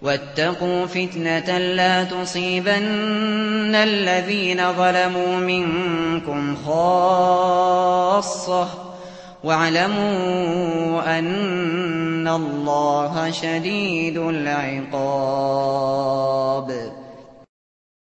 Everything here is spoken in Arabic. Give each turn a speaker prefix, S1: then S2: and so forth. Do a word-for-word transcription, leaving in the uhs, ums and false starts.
S1: واتقوا فتنة لا تصيبن الذين ظلموا منكم خاصة واعلموا أن الله شديد العقاب.